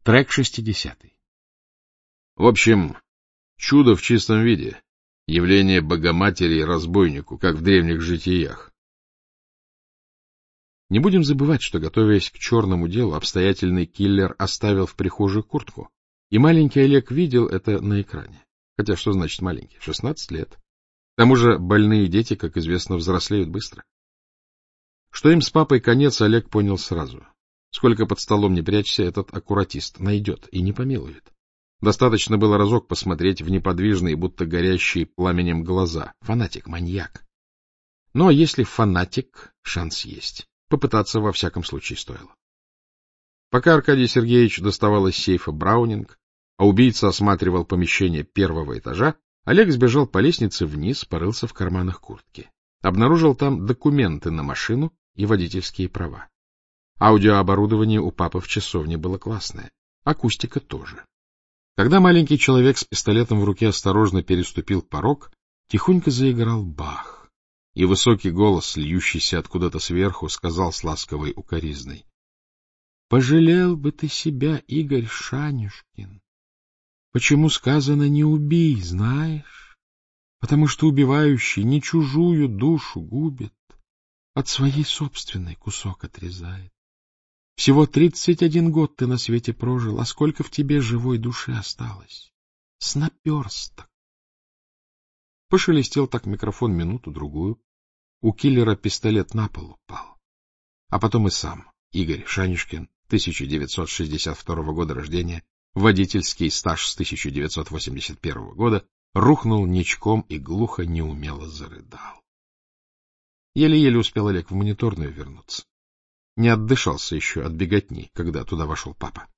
Трек 60. В общем, чудо в чистом виде. Явление Богоматери и разбойнику, как в древних житиях. Не будем забывать, что, готовясь к черному делу, обстоятельный киллер оставил в прихожей куртку, и маленький Олег видел это на экране. Хотя что значит маленький? 16 лет. К тому же больные дети, как известно, взрослеют быстро. Что им с папой конец, Олег понял сразу. Сколько под столом не прячься, этот аккуратист найдет и не помилует. Достаточно было разок посмотреть в неподвижные, будто горящие пламенем глаза. Фанатик, маньяк. Но если фанатик, шанс есть. Попытаться во всяком случае стоило. Пока Аркадий Сергеевич доставал из сейфа Браунинг, а убийца осматривал помещение первого этажа, Олег сбежал по лестнице вниз, порылся в карманах куртки. Обнаружил там документы на машину и водительские права. Аудиооборудование у папы в часовне было классное, акустика тоже. Когда маленький человек с пистолетом в руке осторожно переступил порог, тихонько заиграл Бах, и высокий голос, льющийся откуда-то сверху, сказал с ласковой укоризной: — Пожалел бы ты себя, Игорь Шанюшкин. Почему сказано «не убий», знаешь? Потому что убивающий не чужую душу губит, от своей собственной кусок отрезает. Всего 31 год ты на свете прожил, а сколько в тебе живой души осталось? С наперсток. Пошелестел так микрофон минуту-другую. У киллера пистолет на пол упал. А потом и сам, Игорь Шанюшкин, 1962 года рождения, водительский стаж с 1981 года, рухнул ничком и глухо неумело зарыдал. Еле-еле успел Олег в мониторную вернуться. Не отдышался еще от беготни, когда туда вошел папа.